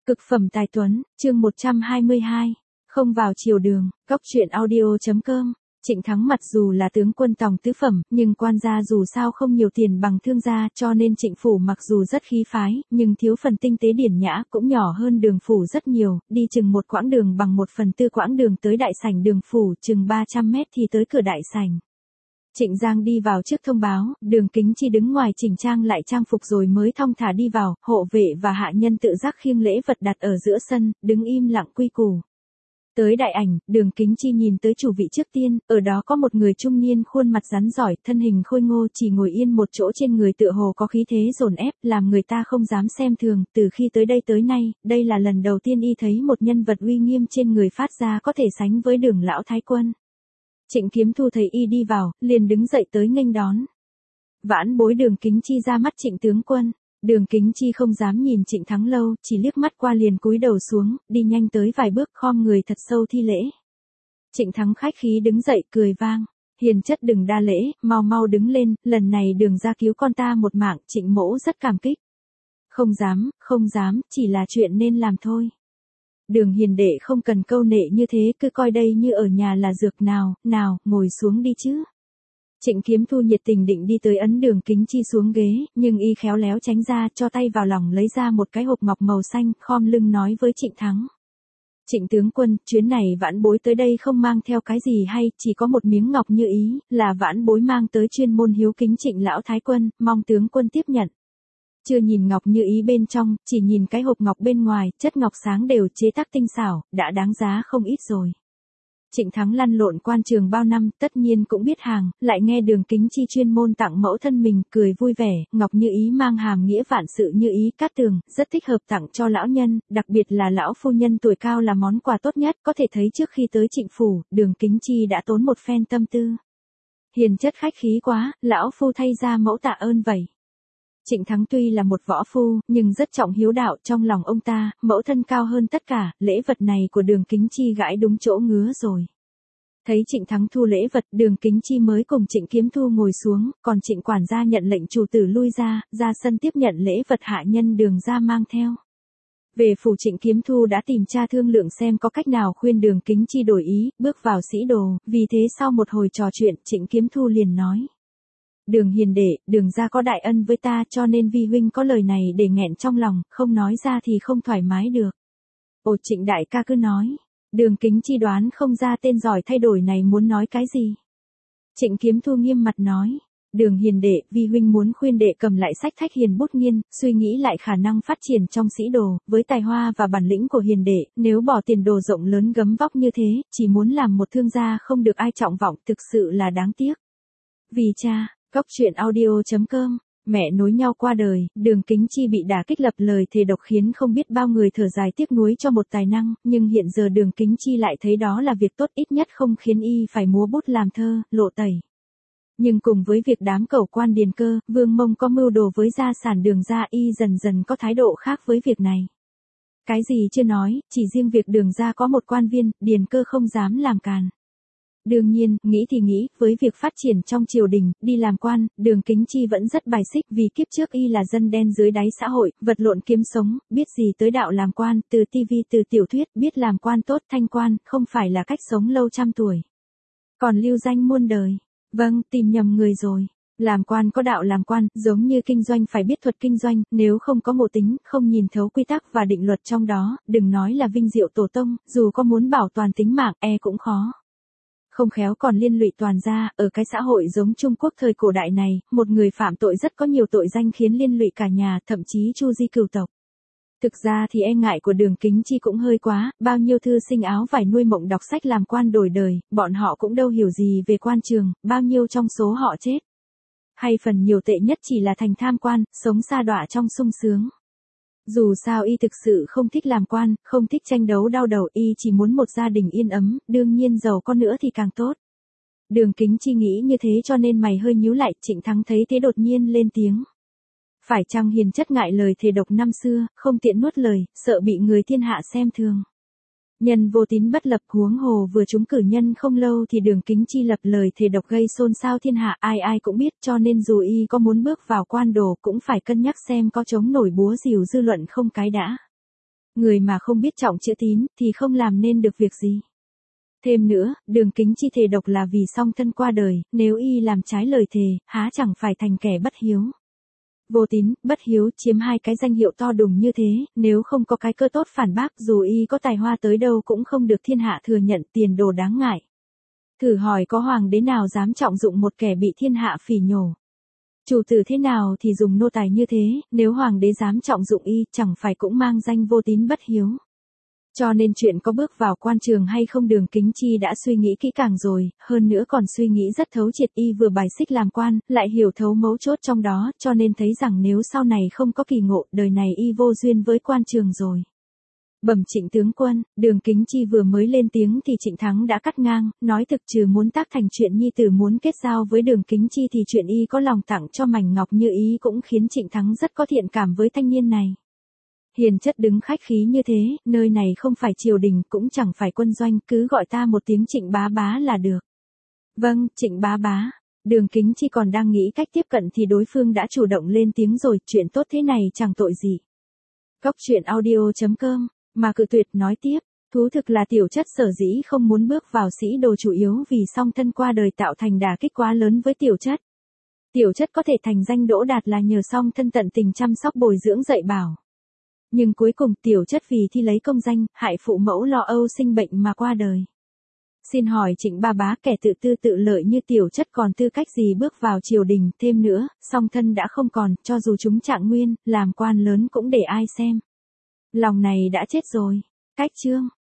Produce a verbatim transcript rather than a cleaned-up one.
Cực phẩm tài tuấn, chương một trăm hai mươi hai. Không vào chiều đường, góc truyện audio.com. Trịnh Thắng mặc dù là tướng quân tòng tứ phẩm, nhưng quan gia dù sao không nhiều tiền bằng thương gia, cho nên Trịnh phủ mặc dù rất khí phái, nhưng thiếu phần tinh tế điển nhã, cũng nhỏ hơn Đường phủ rất nhiều, đi chừng một quãng đường bằng một phần tư quãng đường tới đại sảnh Đường phủ, chừng ba trăm mét thì tới cửa đại sảnh. Trịnh Giang đi vào trước thông báo, Đường Kính Chi đứng ngoài chỉnh trang lại trang phục rồi mới thong thả đi vào, hộ vệ và hạ nhân tự giác khiêng lễ vật đặt ở giữa sân, đứng im lặng quy củ. Tới đại ảnh, Đường Kính Chi nhìn tới chủ vị trước tiên, ở đó có một người trung niên khuôn mặt rắn giỏi, thân hình khôi ngô chỉ ngồi yên một chỗ, trên người tựa hồ có khí thế dồn ép, làm người ta không dám xem thường. Từ khi tới đây tới nay, đây là lần đầu tiên y thấy một nhân vật uy nghiêm trên người phát ra có thể sánh với Đường lão thái quân. Trịnh Kiếm Thu thấy y đi vào, liền đứng dậy tới nghênh đón. Vãn bối Đường Kính Chi ra mắt Trịnh tướng quân. Đường Kính Chi không dám nhìn Trịnh Thắng lâu, chỉ liếc mắt qua liền cúi đầu xuống, đi nhanh tới vài bước khom người thật sâu thi lễ. Trịnh Thắng khách khí đứng dậy cười vang, hiền chất đừng đa lễ, mau mau đứng lên, lần này Đường gia cứu con ta một mạng, Trịnh mỗ rất cảm kích. Không dám, không dám, chỉ là chuyện nên làm thôi. Đường hiền đệ không cần câu nệ như thế, cứ coi đây như ở nhà là dược. Nào, nào, ngồi xuống đi chứ. Trịnh Kiếm Thu nhiệt tình định đi tới ấn Đường Kính Chi xuống ghế, nhưng y khéo léo tránh ra, cho tay vào lòng lấy ra một cái hộp ngọc màu xanh, khom lưng nói với Trịnh Thắng. Trịnh tướng quân, chuyến này vãn bối tới đây không mang theo cái gì hay, chỉ có một miếng ngọc như ý, là vãn bối mang tới chuyên môn hiếu kính Trịnh lão thái quân, mong tướng quân tiếp nhận. Chưa nhìn ngọc như ý bên trong, chỉ nhìn cái hộp ngọc bên ngoài, chất ngọc sáng đều, chế tác tinh xảo, đã đáng giá không ít rồi. Trịnh Thắng lăn lộn quan trường bao năm, tất nhiên cũng biết hàng, lại nghe Đường Kính Chi chuyên môn tặng mẫu thân mình, cười vui vẻ, ngọc như ý mang hàm nghĩa vạn sự như ý cát tường, rất thích hợp tặng cho lão nhân, đặc biệt là lão phu nhân tuổi cao là món quà tốt nhất, có thể thấy trước khi tới Trịnh phủ, Đường Kính Chi đã tốn một phen tâm tư. Hiền chất khách khí quá, lão phu thay ra mẫu tạ ơn vậy. Trịnh Thắng tuy là một võ phu, nhưng rất trọng hiếu đạo, trong lòng ông ta, mẫu thân cao hơn tất cả, lễ vật này của Đường Kính Chi gãi đúng chỗ ngứa rồi. Thấy Trịnh Thắng thu lễ vật, Đường Kính Chi mới cùng Trịnh Kiếm Thu ngồi xuống, còn Trịnh quản gia nhận lệnh chủ tử lui ra, ra sân tiếp nhận lễ vật hạ nhân Đường gia mang theo. Về phủ, Trịnh Kiếm Thu đã tìm tra thương lượng xem có cách nào khuyên Đường Kính Chi đổi ý, bước vào sĩ đồ, vì thế sau một hồi trò chuyện, Trịnh Kiếm Thu liền nói. Đường hiền đệ, Đường gia có đại ân với ta, cho nên vi huynh có lời này để nghẹn trong lòng, không nói ra thì không thoải mái được. Ồ, Trịnh đại ca cứ nói. Đường Kính Chi đoán không ra tên giỏi thay đổi này muốn nói cái gì. Trịnh Kiếm Thu nghiêm mặt nói. Đường hiền đệ, vi huynh muốn khuyên đệ cầm lại sách Thách Hiền Bút Nghiên, suy nghĩ lại khả năng phát triển trong sĩ đồ, với tài hoa và bản lĩnh của hiền đệ, nếu bỏ tiền đồ rộng lớn gấm vóc như thế, chỉ muốn làm một thương gia không được ai trọng vọng, thực sự là đáng tiếc. Vì cha. Góc truyện audio.com. Mẹ nối nhau qua đời, Đường Kính Chi bị đả kích lập lời thề độc khiến không biết bao người thở dài tiếc nuối cho một tài năng, nhưng hiện giờ Đường Kính Chi lại thấy đó là việc tốt, ít nhất không khiến y phải múa bút làm thơ, lộ tẩy. Nhưng cùng với việc đám cẩu quan Điền Cơ, Vương Mông có mưu đồ với gia sản Đường gia, y dần dần có thái độ khác với việc này. Cái gì chưa nói, chỉ riêng việc Đường gia có một quan viên, Điền Cơ không dám làm càn. Đương nhiên, nghĩ thì nghĩ, với việc phát triển trong triều đình, đi làm quan, Đường Kính Chi vẫn rất bài xích, vì kiếp trước y là dân đen dưới đáy xã hội, vật lộn kiếm sống, biết gì tới đạo làm quan, từ tivi từ tiểu thuyết, biết làm quan tốt, thanh quan, không phải là cách sống lâu trăm tuổi. Còn lưu danh muôn đời. Vâng, tìm nhầm người rồi. Làm quan có đạo làm quan, giống như kinh doanh phải biết thuật kinh doanh, nếu không có ngộ tính, không nhìn thấu quy tắc và định luật trong đó, đừng nói là vinh diệu tổ tông, dù có muốn bảo toàn tính mạng, e cũng khó. Không khéo còn liên lụy toàn gia, ở cái xã hội giống Trung Quốc thời cổ đại này, một người phạm tội rất có nhiều tội danh khiến liên lụy cả nhà, thậm chí chu di cửu tộc. Thực ra thì e ngại của Đường Kính Chi cũng hơi quá, bao nhiêu thư sinh áo vải nuôi mộng đọc sách làm quan đổi đời, bọn họ cũng đâu hiểu gì về quan trường, bao nhiêu trong số họ chết. Hay phần nhiều tệ nhất chỉ là thành tham quan, sống sa đọa trong sung sướng. Dù sao y thực sự không thích làm quan, không thích tranh đấu đau đầu, y chỉ muốn một gia đình yên ấm, đương nhiên giàu có nữa thì càng tốt. Đường Kính Chi nghĩ như thế cho nên mày hơi nhíu lại, Trịnh Thắng thấy thế đột nhiên lên tiếng. Phải chăng hiền chất ngại lời thề độc năm xưa, không tiện nuốt lời, sợ bị người thiên hạ xem thường. Nhân vô tín bất lập, huống hồ vừa trúng cử nhân không lâu thì Đường Kính Chi lập lời thề độc gây xôn xao thiên hạ, ai ai cũng biết, cho nên dù y có muốn bước vào quan đồ cũng phải cân nhắc xem có chống nổi búa rìu dư luận không cái đã. Người mà không biết trọng chữ tín thì không làm nên được việc gì. Thêm nữa, Đường Kính Chi thề độc là vì song thân qua đời, nếu y làm trái lời thề, há chẳng phải thành kẻ bất hiếu. Vô tín, bất hiếu chiếm hai cái danh hiệu to đùng như thế, nếu không có cái cơ tốt phản bác dù y có tài hoa tới đâu cũng không được thiên hạ thừa nhận, tiền đồ đáng ngại. Thử hỏi có hoàng đế nào dám trọng dụng một kẻ bị thiên hạ phỉ nhổ. Chủ tử thế nào thì dùng nô tài như thế, nếu hoàng đế dám trọng dụng y chẳng phải cũng mang danh vô tín bất hiếu. Cho nên chuyện có bước vào quan trường hay không Đường Kính Chi đã suy nghĩ kỹ càng rồi, hơn nữa còn suy nghĩ rất thấu triệt, y vừa bài xích làm quan, lại hiểu thấu mấu chốt trong đó, cho nên thấy rằng nếu sau này không có kỳ ngộ, đời này y vô duyên với quan trường rồi. Bẩm Trịnh tướng quân, Đường Kính Chi vừa mới lên tiếng thì Trịnh Thắng đã cắt ngang, nói thực trừ muốn tác thành chuyện nhi tử muốn kết giao với Đường Kính Chi thì chuyện y có lòng tặng cho mảnh ngọc như ý cũng khiến Trịnh Thắng rất có thiện cảm với thanh niên này. Hiền chất đứng khách khí như thế, nơi này không phải triều đình cũng chẳng phải quân doanh, cứ gọi ta một tiếng Trịnh bá bá là được. Vâng, Trịnh bá bá. Đường Kính Chi còn đang nghĩ cách tiếp cận thì đối phương đã chủ động lên tiếng rồi, chuyện tốt thế này chẳng tội gì. Góc truyện audio chấm com, mà cự tuyệt nói tiếp, thú thực là tiểu chất sở dĩ không muốn bước vào sĩ đồ chủ yếu vì song thân qua đời tạo thành đả kích quá lớn với tiểu chất. Tiểu chất có thể thành danh đỗ đạt là nhờ song thân tận tình chăm sóc bồi dưỡng dạy bảo. Nhưng cuối cùng tiểu chất vì thi lấy công danh, hại phụ mẫu lo âu sinh bệnh mà qua đời. Xin hỏi Trịnh bá bá, kẻ tự tư tự lợi như tiểu chất còn tư cách gì bước vào triều đình, thêm nữa, song thân đã không còn, cho dù chúng trạng nguyên, làm quan lớn cũng để ai xem. Lòng này đã chết rồi. Cách chương.